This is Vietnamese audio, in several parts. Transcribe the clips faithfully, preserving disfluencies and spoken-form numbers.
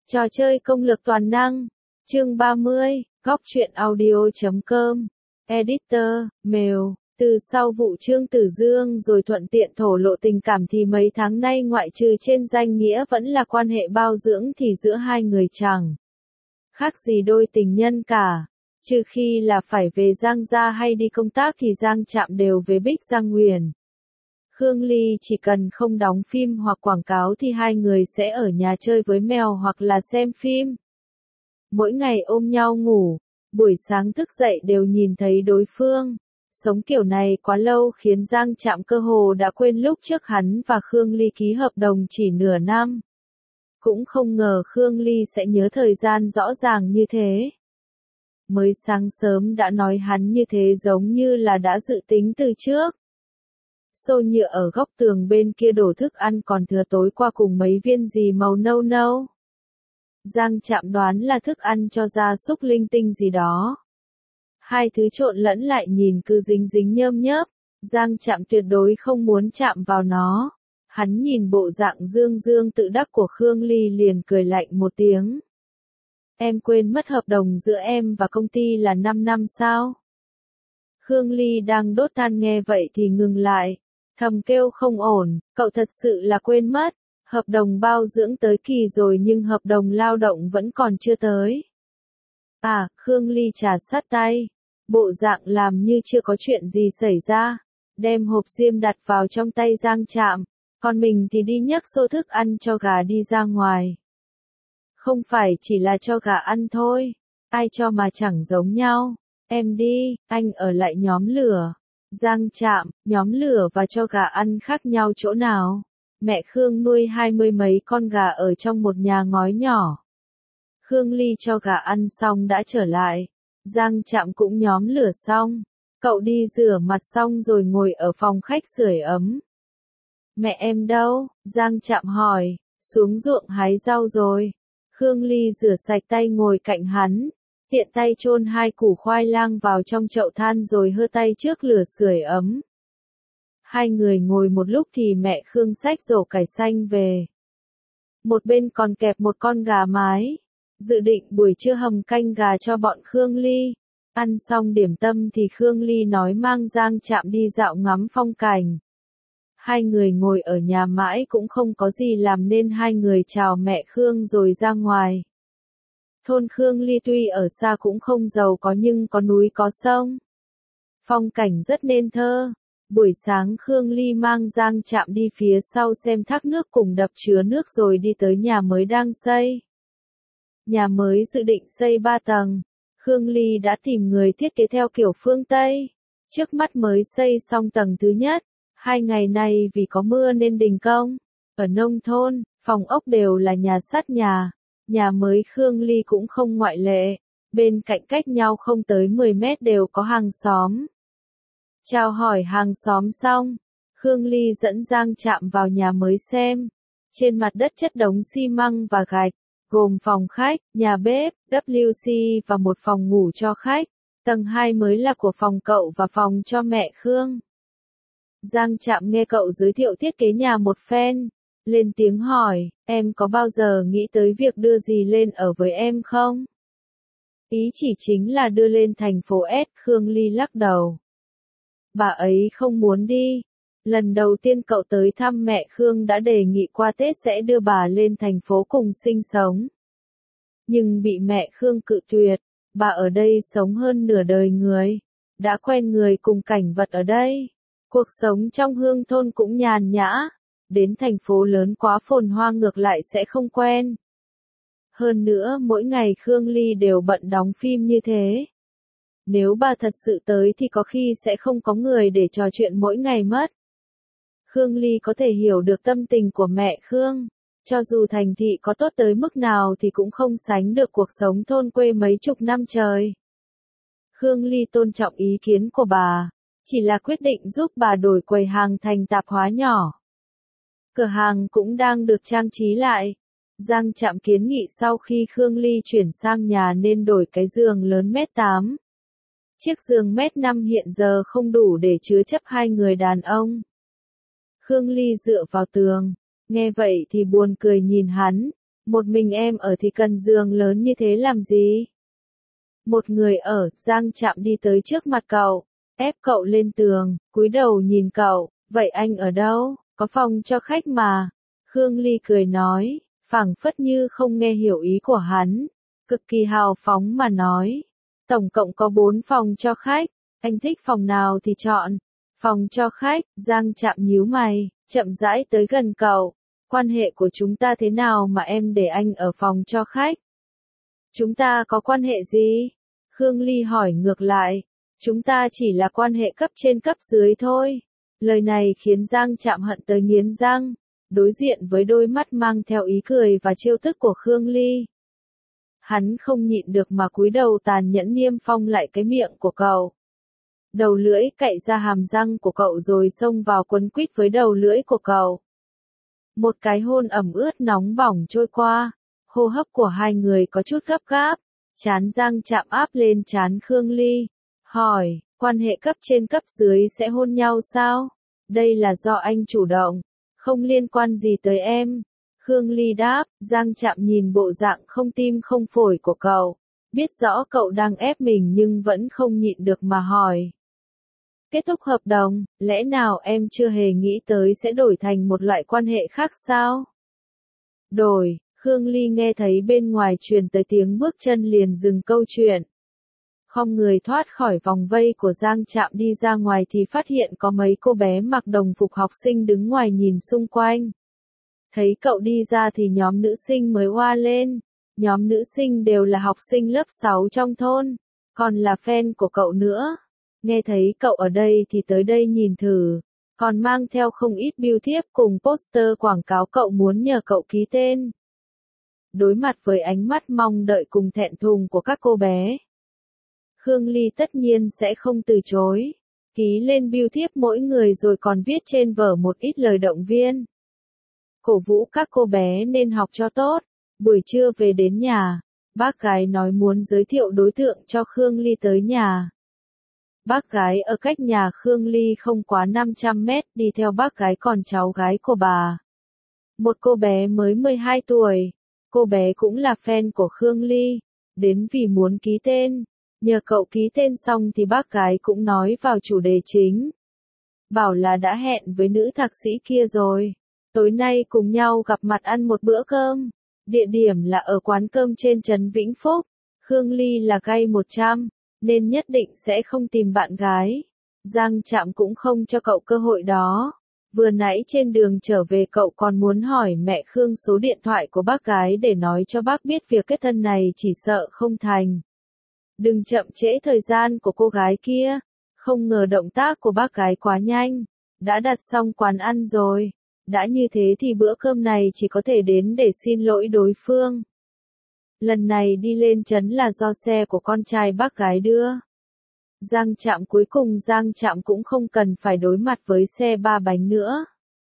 Trò chơi công lược toàn năng. Chương ba mươi, góc truyện audio chấm com. Editor, mail. Từ sau vụ Trương Tử Dương rồi thuận tiện thổ lộ tình cảm thì mấy tháng nay ngoại trừ trên danh nghĩa vẫn là quan hệ bao dưỡng thì giữa hai người chẳng khác gì đôi tình nhân cả. Trừ khi là phải về Giang Gia hay đi công tác thì Giang Trạm đều về Bích Giang Nguyền. Khương Ly chỉ cần không đóng phim hoặc quảng cáo thì hai người sẽ ở nhà chơi với mèo hoặc là xem phim. Mỗi ngày ôm nhau ngủ, buổi sáng thức dậy đều nhìn thấy đối phương. Sống kiểu này quá lâu khiến Giang Trạm cơ hồ đã quên lúc trước hắn và Khương Ly ký hợp đồng chỉ nửa năm. Cũng không ngờ Khương Ly sẽ nhớ thời gian rõ ràng như thế. Mới sáng sớm đã nói hắn như thế giống như là đã dự tính từ trước. Xô nhựa ở góc tường bên kia đổ thức ăn còn thừa tối qua cùng mấy viên gì màu nâu nâu. Giang Trạm đoán là thức ăn cho gia súc linh tinh gì đó. Hai thứ trộn lẫn lại nhìn cứ dính dính nhơm nhớp, Giang Trạm tuyệt đối không muốn chạm vào nó. Hắn nhìn bộ dạng dương dương tự đắc của Khương Ly liền cười lạnh một tiếng. Em quên mất hợp đồng giữa em và công ty là năm năm sao? Khương Ly đang đốt than nghe vậy thì ngừng lại, thầm kêu không ổn, cậu thật sự là quên mất, hợp đồng bao dưỡng tới kỳ rồi nhưng hợp đồng lao động vẫn còn chưa tới. À, Khương Ly trà sát tay, bộ dạng làm như chưa có chuyện gì xảy ra, đem hộp diêm đặt vào trong tay Giang Trạm, còn mình thì đi nhấc xô thức ăn cho gà đi ra ngoài. Không phải chỉ là cho gà ăn thôi, ai cho mà chẳng giống nhau. Em đi, anh ở lại nhóm lửa. Giang Trạm, nhóm lửa và cho gà ăn khác nhau chỗ nào? Mẹ Khương nuôi hai mươi mấy con gà ở trong một nhà ngói nhỏ. Khương Ly cho gà ăn xong đã trở lại. Giang Trạm cũng nhóm lửa xong. Cậu đi rửa mặt xong rồi ngồi ở phòng khách sưởi ấm. Mẹ em đâu? Giang Trạm hỏi. Xuống ruộng hái rau rồi. Khương Ly rửa sạch tay ngồi cạnh hắn. Tiện tay chôn hai củ khoai lang vào trong chậu than rồi hơ tay trước lửa sưởi ấm. Hai người ngồi một lúc thì mẹ Khương xách rổ cải xanh về. Một bên còn kẹp một con gà mái. Dự định buổi trưa hầm canh gà cho bọn Khương Ly. Ăn xong điểm tâm thì Khương Ly nói mang Giang Trạm đi dạo ngắm phong cảnh. Hai người ngồi ở nhà mãi cũng không có gì làm nên hai người chào mẹ Khương rồi ra ngoài. Thôn Khương Ly tuy ở xa cũng không giàu có nhưng có núi có sông. Phong cảnh rất nên thơ. Buổi sáng Khương Ly mang Giang Trạm đi phía sau xem thác nước cùng đập chứa nước rồi đi tới nhà mới đang xây. Nhà mới dự định xây ba tầng. Khương Ly đã tìm người thiết kế theo kiểu phương Tây. Trước mắt mới xây xong tầng thứ nhất. Hai ngày này vì có mưa nên đình công. Ở nông thôn, phòng ốc đều là nhà sắt nhà. Nhà mới Khương Ly cũng không ngoại lệ, bên cạnh cách nhau không tới mười mét đều có hàng xóm. Chào hỏi hàng xóm xong, Khương Ly dẫn Giang Trạm vào nhà mới xem. Trên mặt đất chất đống xi măng và gạch, gồm phòng khách, nhà bếp, W C và một phòng ngủ cho khách. Tầng hai mới là của phòng cậu và phòng cho mẹ Khương. Giang Trạm nghe cậu giới thiệu thiết kế nhà một phen. Lên tiếng hỏi, em có bao giờ nghĩ tới việc đưa gì lên ở với em không? Ý chỉ chính là đưa lên thành phố S, Khương Ly lắc đầu. Bà ấy không muốn đi. Lần đầu tiên cậu tới thăm mẹ Khương đã đề nghị qua Tết sẽ đưa bà lên thành phố cùng sinh sống. Nhưng bị mẹ Khương cự tuyệt, bà ở đây sống hơn nửa đời người. Đã quen người cùng cảnh vật ở đây. Cuộc sống trong hương thôn cũng nhàn nhã. Đến thành phố lớn quá phồn hoa ngược lại sẽ không quen. Hơn nữa mỗi ngày Khương Ly đều bận đóng phim như thế. Nếu bà thật sự tới thì có khi sẽ không có người để trò chuyện mỗi ngày mất. Khương Ly có thể hiểu được tâm tình của mẹ Khương. Cho dù thành thị có tốt tới mức nào thì cũng không sánh được cuộc sống thôn quê mấy chục năm trời. Khương Ly tôn trọng ý kiến của bà. Chỉ là quyết định giúp bà đổi quầy hàng thành tạp hóa nhỏ. Cửa hàng cũng đang được trang trí lại. Giang Trạm kiến nghị sau khi Khương Ly chuyển sang nhà nên đổi cái giường lớn mét tám. Chiếc giường mét năm hiện giờ không đủ để chứa chấp hai người đàn ông. Khương Ly dựa vào tường. Nghe vậy thì buồn cười nhìn hắn. Một mình em ở thì cần giường lớn như thế làm gì? Một người ở, Giang Trạm đi tới trước mặt cậu, ép cậu lên tường, cúi đầu nhìn cậu, vậy anh ở đâu? Có phòng cho khách mà. Khương Ly cười nói, phảng phất như không nghe hiểu ý của hắn, cực kỳ hào phóng mà nói. Tổng cộng có bốn phòng cho khách, anh thích phòng nào thì chọn. Phòng cho khách, Giang Trạm nhíu mày, chậm rãi tới gần cậu. Quan hệ của chúng ta thế nào mà em để anh ở phòng cho khách? Chúng ta có quan hệ gì? Khương Ly hỏi ngược lại. Chúng ta chỉ là quan hệ cấp trên cấp dưới thôi. Lời này khiến Giang Trạm hận tới nghiến răng, đối diện với đôi mắt mang theo ý cười và trêu tức của Khương Ly. Hắn không nhịn được mà cúi đầu tàn nhẫn niêm phong lại cái miệng của cậu. Đầu lưỡi cạy ra hàm răng của cậu rồi xông vào quấn quýt với đầu lưỡi của cậu. Một cái hôn ẩm ướt nóng bỏng trôi qua, hô hấp của hai người có chút gấp gáp, trán Giang Trạm áp lên trán Khương Ly, hỏi, quan hệ cấp trên cấp dưới sẽ hôn nhau sao? Đây là do anh chủ động, không liên quan gì tới em. Khương Ly đáp, Giang Trạm nhìn bộ dạng không tim không phổi của cậu, biết rõ cậu đang ép mình nhưng vẫn không nhịn được mà hỏi. Kết thúc hợp đồng, lẽ nào em chưa hề nghĩ tới sẽ đổi thành một loại quan hệ khác sao? Đổi, Khương Ly nghe thấy bên ngoài truyền tới tiếng bước chân liền dừng câu chuyện. Khom người thoát khỏi vòng vây của Giang Trạm đi ra ngoài thì phát hiện có mấy cô bé mặc đồng phục học sinh đứng ngoài nhìn xung quanh. Thấy cậu đi ra thì nhóm nữ sinh mới oa lên. Nhóm nữ sinh đều là học sinh lớp sáu trong thôn, còn là fan của cậu nữa. Nghe thấy cậu ở đây thì tới đây nhìn thử, còn mang theo không ít bưu thiếp cùng poster quảng cáo cậu muốn nhờ cậu ký tên. Đối mặt với ánh mắt mong đợi cùng thẹn thùng của các cô bé, Khương Ly tất nhiên sẽ không từ chối, ký lên bưu thiếp mỗi người rồi còn viết trên vở một ít lời động viên. Cổ vũ các cô bé nên học cho tốt. Buổi trưa về đến nhà, bác gái nói muốn giới thiệu đối tượng cho Khương Ly tới nhà. Bác gái ở cách nhà Khương Ly không quá năm trăm mét, đi theo bác gái còn cháu gái của bà. Một cô bé mới mười hai tuổi, cô bé cũng là fan của Khương Ly, đến vì muốn ký tên. Nhờ cậu ký tên xong thì bác gái cũng nói vào chủ đề chính. Bảo là đã hẹn với nữ thạc sĩ kia rồi, tối nay cùng nhau gặp mặt ăn một bữa cơm. Địa điểm là ở quán cơm trên trấn Vĩnh Phúc. Khương Ly là gay một trăm, nên nhất định sẽ không tìm bạn gái. Giang Trạm cũng không cho cậu cơ hội đó. Vừa nãy trên đường trở về cậu còn muốn hỏi mẹ Khương số điện thoại của bác gái để nói cho bác biết việc kết thân này chỉ sợ không thành. Đừng chậm trễ thời gian của cô gái kia. Không ngờ động tác của bác gái quá nhanh. Đã đặt xong quán ăn rồi. Đã như thế thì bữa cơm này chỉ có thể đến để xin lỗi đối phương. Lần này đi lên trấn là do xe của con trai bác gái đưa. Giang Trạm cuối cùng Giang Trạm cũng không cần phải đối mặt với xe ba bánh nữa.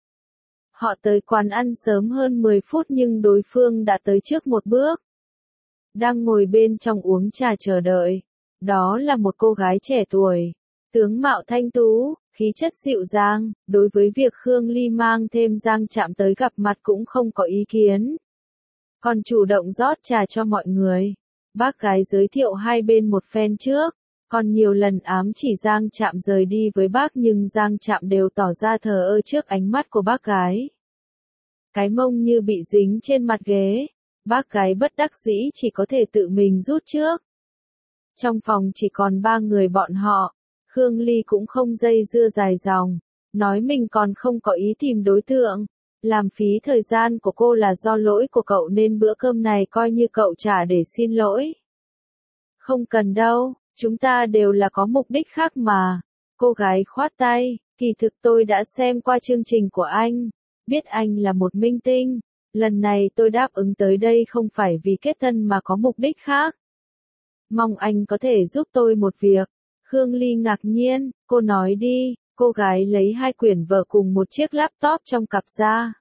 Họ tới quán ăn sớm hơn mười phút nhưng đối phương đã tới trước một bước. Đang ngồi bên trong uống trà chờ đợi. Đó là một cô gái trẻ tuổi. Tướng mạo thanh tú, khí chất dịu dàng, đối với việc Khương Ly mang thêm Giang Trạm tới gặp mặt cũng không có ý kiến. Còn chủ động rót trà cho mọi người. Bác gái giới thiệu hai bên một phen trước, còn nhiều lần ám chỉ Giang Trạm rời đi với bác nhưng Giang Trạm đều tỏ ra thờ ơ trước ánh mắt của bác gái. Cái mông như bị dính trên mặt ghế, bác gái bất đắc dĩ chỉ có thể tự mình rút trước. Trong phòng chỉ còn ba người bọn họ. Khương Ly cũng không dây dưa dài dòng, nói mình còn không có ý tìm đối tượng, làm phí thời gian của cô là do lỗi của cậu nên bữa cơm này coi như cậu trả để xin lỗi. Không cần đâu, chúng ta đều là có mục đích khác mà. Cô gái khoát tay, kỳ thực tôi đã xem qua chương trình của anh, biết anh là một minh tinh, lần này tôi đáp ứng tới đây không phải vì kết thân mà có mục đích khác. Mong anh có thể giúp tôi một việc. Khương Ly ngạc nhiên, cô nói đi, cô gái lấy hai quyển vở cùng một chiếc laptop trong cặp ra.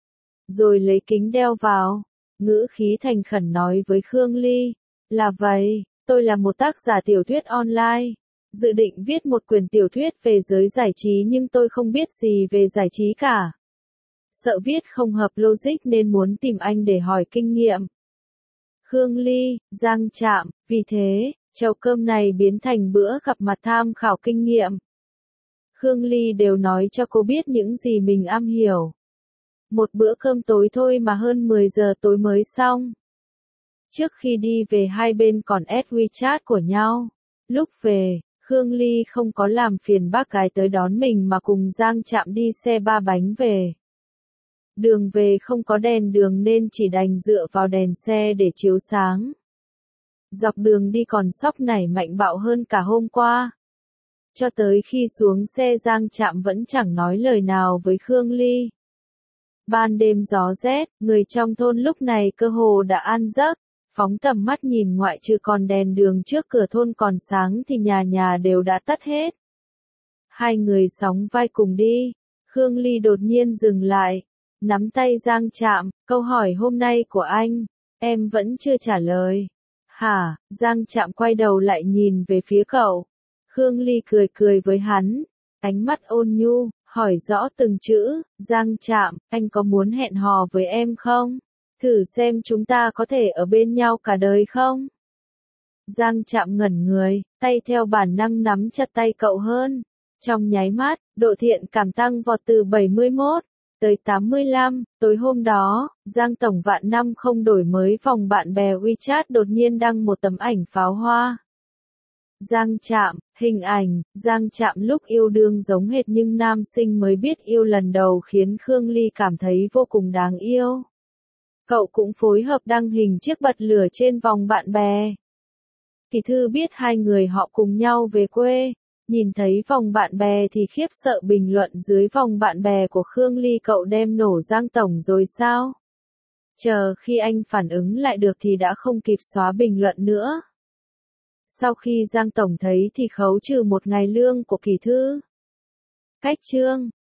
Rồi lấy kính đeo vào, ngữ khí thành khẩn nói với Khương Ly, là vậy, tôi là một tác giả tiểu thuyết online, dự định viết một quyển tiểu thuyết về giới giải trí nhưng tôi không biết gì về giải trí cả. sợ viết không hợp logic nên muốn tìm anh để hỏi kinh nghiệm. Khương Ly, Giang Trạm, vì thế, chầu cơm này biến thành bữa gặp mặt tham khảo kinh nghiệm. Khương Ly đều nói cho cô biết những gì mình am hiểu. Một bữa cơm tối thôi mà hơn mười giờ tối mới xong. Trước khi đi về hai bên còn add WeChat của nhau. Lúc về, Khương Ly không có làm phiền bác gái tới đón mình mà cùng Giang Trạm đi xe ba bánh về. Đường về không có đèn đường nên chỉ đành dựa vào đèn xe để chiếu sáng. Dọc đường đi còn sóc nảy mạnh bạo hơn cả hôm qua. Cho tới khi xuống xe Giang Trạm vẫn chẳng nói lời nào với Khương Ly. Ban đêm gió rét, người trong thôn lúc này cơ hồ đã an giấc, phóng tầm mắt nhìn ngoại trừ còn đèn đường trước cửa thôn còn sáng thì nhà nhà đều đã tắt hết. Hai người sóng vai cùng đi, Khương Ly đột nhiên dừng lại, nắm tay Giang Trạm, câu hỏi hôm nay của anh, em vẫn chưa trả lời. Hả, Giang Trạm quay đầu lại nhìn về phía cậu. Khương Ly cười cười với hắn, ánh mắt ôn nhu, hỏi rõ từng chữ, Giang Trạm, anh có muốn hẹn hò với em không? Thử xem chúng ta có thể ở bên nhau cả đời không? Giang Trạm ngẩn người, tay theo bản năng nắm chặt tay cậu hơn. Trong nháy mắt, độ thiện cảm tăng vọt từ bảy mươi mốt tới tám mươi lăm, tối hôm đó, Giang Tổng vạn năm không đổi mới vòng bạn bè WeChat đột nhiên đăng một tấm ảnh pháo hoa. Giang Trạm, hình ảnh, Giang Trạm lúc yêu đương giống hệt nhưng nam sinh mới biết yêu lần đầu khiến Khương Ly cảm thấy vô cùng đáng yêu. Cậu cũng phối hợp đăng hình chiếc bật lửa trên vòng bạn bè. Kỳ Thư biết hai người họ cùng nhau về quê, nhìn thấy vòng bạn bè thì khiếp sợ bình luận dưới vòng bạn bè của Khương Ly cậu đem nổ Giang Tổng rồi sao? Chờ khi anh phản ứng lại được thì đã không kịp xóa bình luận nữa. Sau khi Giang Tổng thấy thì khấu trừ một ngày lương của Kỳ Thư. Cách chương